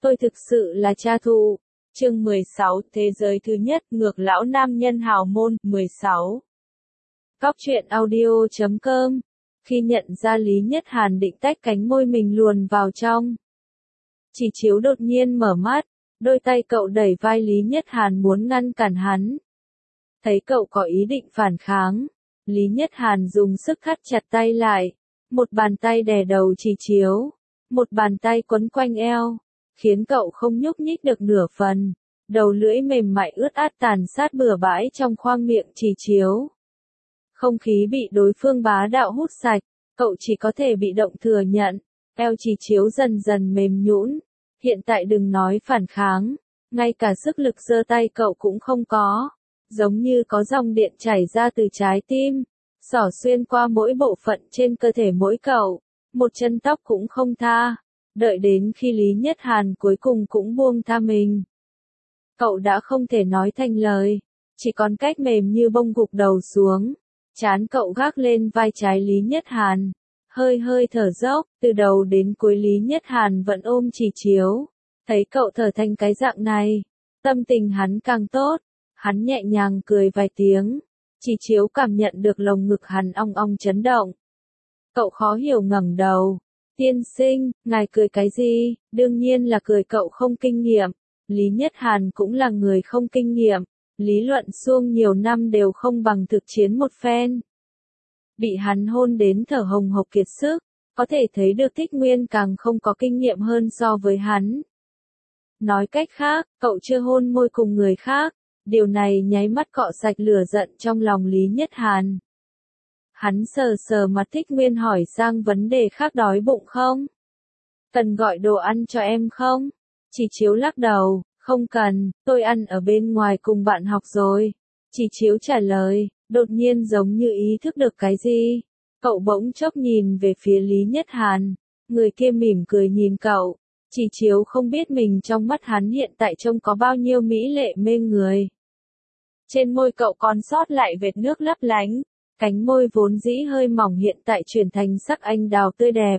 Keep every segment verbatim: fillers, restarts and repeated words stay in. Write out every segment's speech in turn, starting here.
tôi thực sự là cha thụ. Chương mười sáu, Thế giới thứ nhất, ngược lão nam nhân hào môn, mười sáu. Cóc truyện audio chấm com. Khi nhận ra Lý Nhất Hàn định tách cánh môi mình luồn vào trong. Chỉ Chiếu đột nhiên mở mắt, đôi tay cậu đẩy vai Lý Nhất Hàn muốn ngăn cản hắn. Thấy cậu có ý định phản kháng, Lý Nhất Hàn dùng sức thắt chặt tay lại, một bàn tay đè đầu Chỉ Chiếu, một bàn tay quấn quanh eo, khiến cậu không nhúc nhích được nửa phần, đầu lưỡi mềm mại ướt át tàn sát bừa bãi trong khoang miệng Chỉ Chiếu. Không khí bị đối phương bá đạo hút sạch, cậu chỉ có thể bị động thừa nhận, eo Chỉ Chiếu dần dần mềm nhũn, hiện tại đừng nói phản kháng, ngay cả sức lực giơ tay cậu cũng không có, giống như có dòng điện chảy ra từ trái tim, xỏ xuyên qua mỗi bộ phận trên cơ thể mỗi cậu, một chân tóc cũng không tha, đợi đến khi Lý Nhất Hàn cuối cùng cũng buông tha mình. Cậu đã không thể nói thành lời, chỉ còn cách mềm như bông gục đầu xuống, trán cậu gác lên vai trái Lý Nhất Hàn, hơi hơi thở dốc, từ đầu đến cuối Lý Nhất Hàn vẫn ôm Chỉ Chiếu, thấy cậu thở thành cái dạng này, tâm tình hắn càng tốt, hắn nhẹ nhàng cười vài tiếng, Chỉ Chiếu cảm nhận được lồng ngực hắn ong ong chấn động. Cậu khó hiểu ngẩng đầu, tiên sinh, ngài cười cái gì, đương nhiên là cười cậu không kinh nghiệm, Lý Nhất Hàn cũng là người không kinh nghiệm, lý luận suông nhiều năm đều không bằng thực chiến một phen. Bị hắn hôn đến thở hồng hộc kiệt sức, có thể thấy được Thích Nguyên càng không có kinh nghiệm hơn so với hắn. Nói cách khác, cậu chưa hôn môi cùng người khác, điều này nháy mắt cọ sạch lửa giận trong lòng Lý Nhất Hàn. Hắn sờ sờ mặt Thích Nguyên hỏi sang vấn đề khác, đói bụng không? Cần gọi đồ ăn cho em không? Chỉ Chiếu lắc đầu, không cần, tôi ăn ở bên ngoài cùng bạn học rồi. Chỉ Chiếu trả lời, đột nhiên giống như ý thức được cái gì. Cậu bỗng chốc nhìn về phía Lý Nhất Hàn, người kia mỉm cười nhìn cậu. Chỉ Chiếu không biết mình trong mắt hắn hiện tại trông có bao nhiêu mỹ lệ mê người. Trên môi cậu còn sót lại vệt nước lấp lánh, cánh môi vốn dĩ hơi mỏng hiện tại chuyển thành sắc anh đào tươi đẹp.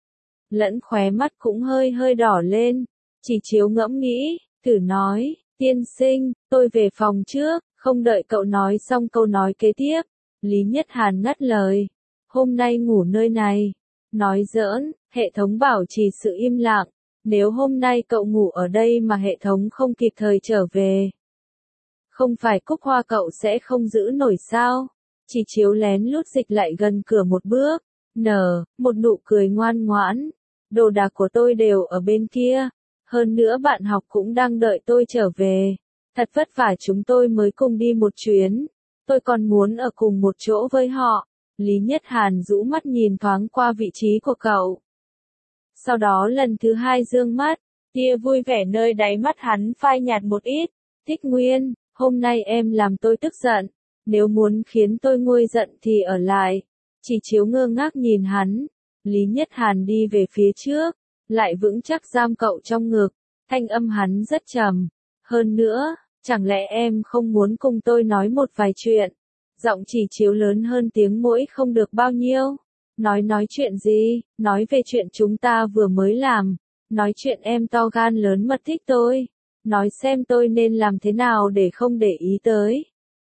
Lẫn khóe mắt cũng hơi hơi đỏ lên, Chỉ Chiếu ngẫm nghĩ, thử nói, tiên sinh, tôi về phòng trước, không đợi cậu nói xong câu nói kế tiếp. Lý Nhất Hàn ngắt lời, hôm nay ngủ nơi này. Nói giỡn, hệ thống bảo trì sự im lặng, nếu hôm nay cậu ngủ ở đây mà hệ thống không kịp thời trở về. Không phải Cúc Hoa cậu sẽ không giữ nổi sao? Chỉ Chiếu lén lút dịch lại gần cửa một bước, nở, một nụ cười ngoan ngoãn. Đồ đạc của tôi đều ở bên kia, hơn nữa bạn học cũng đang đợi tôi trở về. Thật vất vả chúng tôi mới cùng đi một chuyến, tôi còn muốn ở cùng một chỗ với họ. Lý Nhất Hàn rũ mắt nhìn thoáng qua vị trí của cậu. Sau đó lần thứ hai dương mắt, tia vui vẻ nơi đáy mắt hắn phai nhạt một ít. Thích Nguyên, hôm nay em làm tôi tức giận, nếu muốn khiến tôi nguôi giận thì ở lại. Chỉ Chiếu ngơ ngác nhìn hắn, Lý Nhất Hàn đi về phía trước, lại vững chắc giam cậu trong ngực, thanh âm hắn rất trầm. Hơn nữa, chẳng lẽ em không muốn cùng tôi nói một vài chuyện? Giọng Chỉ Chiếu lớn hơn tiếng mũi không được bao nhiêu. Nói nói chuyện gì? Nói về chuyện chúng ta vừa mới làm. Nói chuyện em to gan lớn mật thích tôi. Nói xem tôi nên làm thế nào để không để ý tới.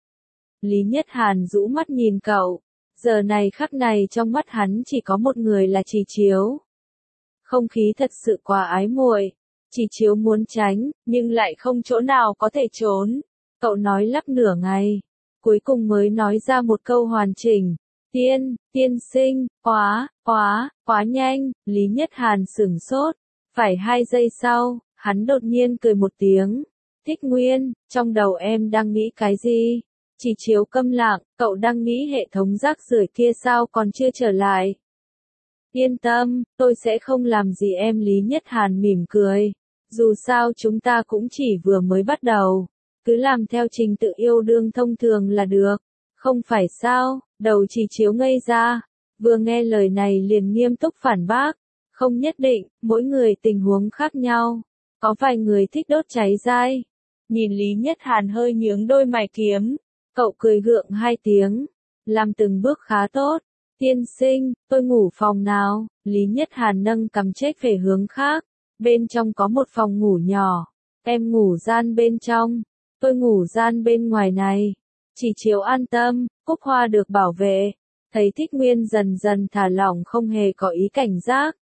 Lý Nhất Hàn rũ mắt nhìn cậu. Giờ này khắc này trong mắt hắn chỉ có một người là Chỉ Chiếu. Không khí thật sự quá ái muội. Chỉ Chiếu muốn tránh, nhưng lại không chỗ nào có thể trốn. Cậu nói lắp nửa ngày, cuối cùng mới nói ra một câu hoàn chỉnh. Tiên, tiên sinh, quá, quá, quá nhanh. Lý Nhất Hàn sửng sốt. Phải hai giây sau, hắn đột nhiên cười một tiếng. Thích Nguyên, trong đầu em đang nghĩ cái gì? Chỉ Chiếu câm lặng, cậu đang nghĩ hệ thống rác rưởi kia sao còn chưa trở lại. Yên tâm, tôi sẽ không làm gì em. Lý Nhất Hàn mỉm cười. Dù sao chúng ta cũng chỉ vừa mới bắt đầu. Cứ làm theo trình tự yêu đương thông thường là được. Không phải sao? Đầu Chỉ Chiếu ngây ra. Vừa nghe lời này liền nghiêm túc phản bác. Không nhất định, mỗi người tình huống khác nhau. Có vài người thích đốt cháy dai. Nhìn Lý Nhất Hàn hơi nhướng đôi mày kiếm. Cậu cười gượng hai tiếng. Làm từng bước khá tốt. Tiên sinh, tôi ngủ phòng nào? Lý Nhất Hàn nâng cằm chếch về hướng khác. Bên trong có một phòng ngủ nhỏ, em ngủ gian bên trong, tôi ngủ gian bên ngoài này. Chỉ Chiếu an tâm, Cúc Hoa được bảo vệ. Thấy Thích Nguyên dần dần thả lỏng không hề có ý cảnh giác.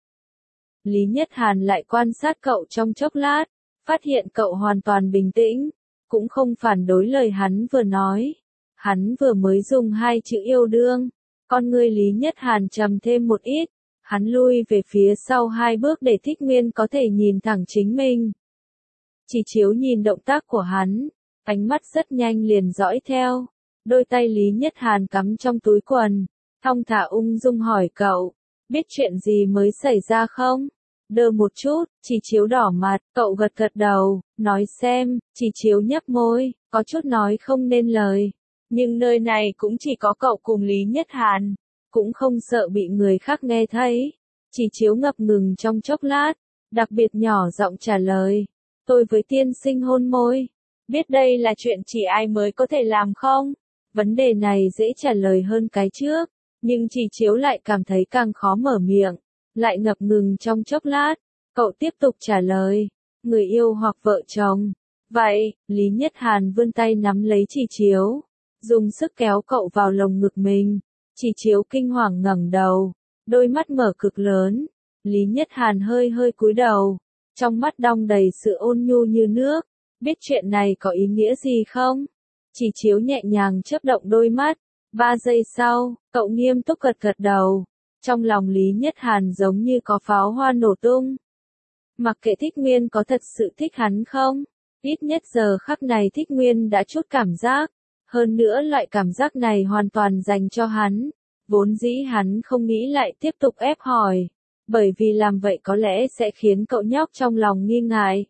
Lý Nhất Hàn lại quan sát cậu trong chốc lát, phát hiện cậu hoàn toàn bình tĩnh, cũng không phản đối lời hắn vừa nói. Hắn vừa mới dùng hai chữ yêu đương, con ngươi Lý Nhất Hàn trầm thêm một ít, hắn lui về phía sau hai bước để Thích Nguyên có thể nhìn thẳng chính mình. Chỉ Chiếu nhìn động tác của hắn, ánh mắt rất nhanh liền dõi theo, đôi tay Lý Nhất Hàn cắm trong túi quần, thong thả ung dung hỏi cậu, biết chuyện gì mới xảy ra không? Đơ một chút, Chỉ Chiếu đỏ mặt, cậu gật gật đầu, nói xem. Chỉ Chiếu nhấp môi, có chút nói không nên lời. Nhưng nơi này cũng chỉ có cậu cùng Lý Nhất Hàn, cũng không sợ bị người khác nghe thấy. Chỉ Chiếu ngập ngừng trong chốc lát, đặc biệt nhỏ giọng trả lời, tôi với tiên sinh hôn môi. Biết đây là chuyện chỉ ai mới có thể làm không? Vấn đề này dễ trả lời hơn cái trước, nhưng Chỉ Chiếu lại cảm thấy càng khó mở miệng. Lại ngập ngừng trong chốc lát, cậu tiếp tục trả lời, người yêu hoặc vợ chồng. Vậy, Lý Nhất Hàn vươn tay nắm lấy Chỉ Chiếu, dùng sức kéo cậu vào lồng ngực mình. Chỉ Chiếu kinh hoàng ngẩng đầu, đôi mắt mở cực lớn. Lý Nhất Hàn hơi hơi cúi đầu, trong mắt đong đầy sự ôn nhu như nước. Biết chuyện này có ý nghĩa gì không? Chỉ Chiếu nhẹ nhàng chớp động đôi mắt. Ba giây sau, cậu nghiêm túc gật gật đầu. Trong lòng Lý Nhất Hàn giống như có pháo hoa nổ tung. Mặc kệ Thích Nguyên có thật sự thích hắn không, ít nhất giờ khắc này Thích Nguyên đã chút cảm giác. Hơn nữa loại cảm giác này hoàn toàn dành cho hắn. Vốn dĩ hắn không nghĩ lại tiếp tục ép hỏi, bởi vì làm vậy có lẽ sẽ khiến cậu nhóc trong lòng nghi ngại.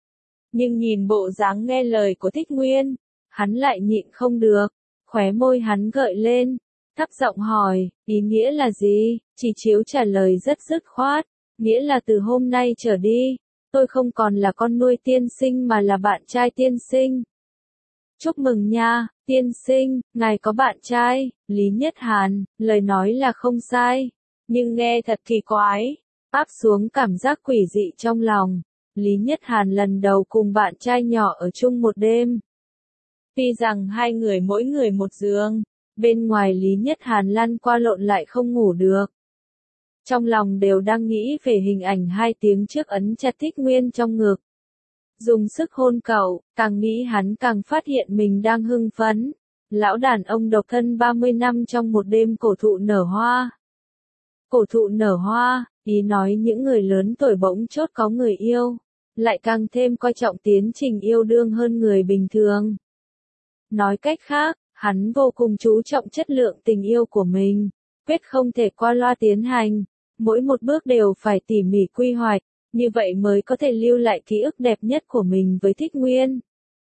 Nhưng nhìn bộ dáng nghe lời của Thích Nguyên, hắn lại nhịn không được, khóe môi hắn gợi lên, thấp giọng hỏi, ý nghĩa là gì? Chỉ Chiếu trả lời rất dứt khoát, nghĩa là từ hôm nay trở đi, tôi không còn là con nuôi tiên sinh mà là bạn trai tiên sinh. Chúc mừng nha, tiên sinh, ngài có bạn trai. Lý Nhất Hàn, lời nói là không sai, nhưng nghe thật kỳ quái, áp xuống cảm giác quỷ dị trong lòng. Lý Nhất Hàn lần đầu cùng bạn trai nhỏ ở chung một đêm. Tuy rằng hai người mỗi người một giường, bên ngoài Lý Nhất Hàn lăn qua lộn lại không ngủ được. Trong lòng đều đang nghĩ về hình ảnh hai tiếng trước ấn chặt Thích Nguyên trong ngực. Dùng sức hôn cậu, càng nghĩ hắn càng phát hiện mình đang hưng phấn. Lão đàn ông độc thân ba mươi năm trong một đêm cổ thụ nở hoa. Cổ thụ nở hoa, ý nói những người lớn tuổi bỗng chốt có người yêu, lại càng thêm coi trọng tiến trình yêu đương hơn người bình thường. Nói cách khác, hắn vô cùng chú trọng chất lượng tình yêu của mình, quyết không thể qua loa tiến hành, mỗi một bước đều phải tỉ mỉ quy hoạch, như vậy mới có thể lưu lại ký ức đẹp nhất của mình với Thích Nguyên.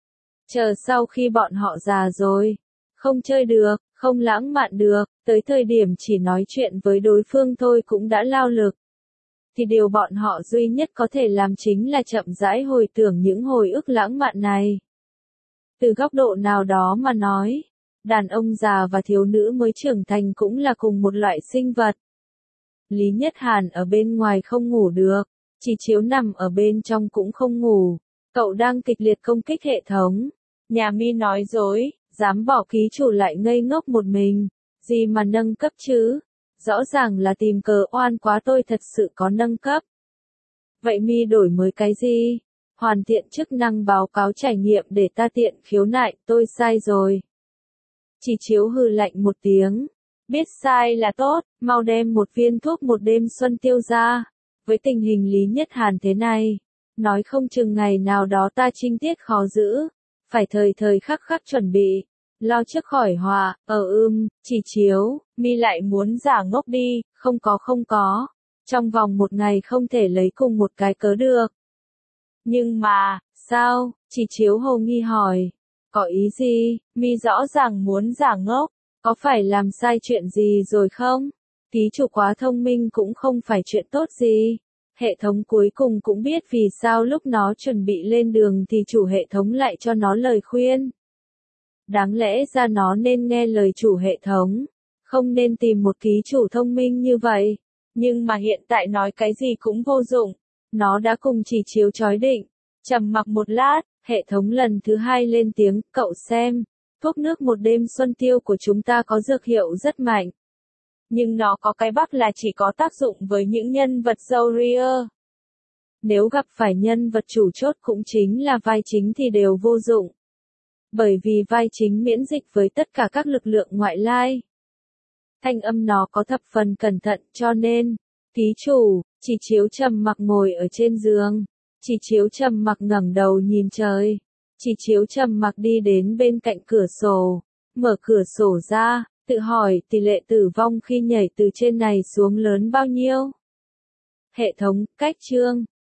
Chờ sau khi bọn họ già rồi, không chơi được, không lãng mạn được, tới thời điểm chỉ nói chuyện với đối phương thôi cũng đã lao lực, thì điều bọn họ duy nhất có thể làm chính là chậm rãi hồi tưởng những hồi ức lãng mạn này. Từ góc độ nào đó mà nói, đàn ông già và thiếu nữ mới trưởng thành cũng là cùng một loại sinh vật. Lý Nhất Hàn ở bên ngoài không ngủ được, Chỉ Chiếu nằm ở bên trong cũng không ngủ. Cậu đang kịch liệt công kích hệ thống. Nhà mi nói dối, dám bỏ ký chủ lại ngây ngốc một mình. Gì mà nâng cấp chứ? Rõ ràng là tìm cớ oan quá, tôi thật sự có nâng cấp. Vậy mi đổi mới cái gì? Hoàn thiện chức năng báo cáo trải nghiệm để ta tiện khiếu nại, tôi sai rồi. Chỉ Chiếu hừ lạnh một tiếng. Biết sai là tốt, mau đem một viên thuốc một đêm xuân tiêu ra. Với tình hình Lý Nhất Hàn thế này, nói không chừng ngày nào đó ta trinh tiết khó giữ, phải thời thời khắc khắc chuẩn bị, lo trước khỏi họa. Ờ ưm, Chỉ Chiếu, mi lại muốn giả ngốc đi, không có không có, trong vòng một ngày không thể lấy cùng một cái cớ được. Nhưng mà, sao? Chỉ Chiếu hồ nghi hỏi, có ý gì? Mi rõ ràng muốn giả ngốc, có phải làm sai chuyện gì rồi không? Ký chủ quá thông minh cũng không phải chuyện tốt gì. Hệ thống cuối cùng cũng biết vì sao lúc nó chuẩn bị lên đường thì chủ hệ thống lại cho nó lời khuyên. Đáng lẽ ra nó nên nghe lời chủ hệ thống, không nên tìm một ký chủ thông minh như vậy. Nhưng mà hiện tại nói cái gì cũng vô dụng, Nó đã cùng chỉ chiếu chói định. Trầm mặc một lát, hệ thống lần thứ hai lên tiếng, cậu xem. Thuốc nước một đêm xuân tiêu của chúng ta có dược hiệu rất mạnh. Nhưng nó có cái bắc là chỉ có tác dụng với những nhân vật giàu ria. Nếu gặp phải nhân vật chủ chốt cũng chính là vai chính thì đều vô dụng. Bởi vì vai chính miễn dịch với tất cả các lực lượng ngoại lai. Thanh âm nó có thập phần cẩn thận cho nên, ký chủ, chỉ chiếu trầm mặc ngồi ở trên giường. Chỉ chiếu trầm mặc ngẩng đầu nhìn trời. Chỉ chiếu trầm mặc đi đến bên cạnh cửa sổ. Mở cửa sổ ra, tự hỏi tỷ lệ tử vong khi nhảy từ trên này xuống lớn bao nhiêu. Hệ thống, cách chương.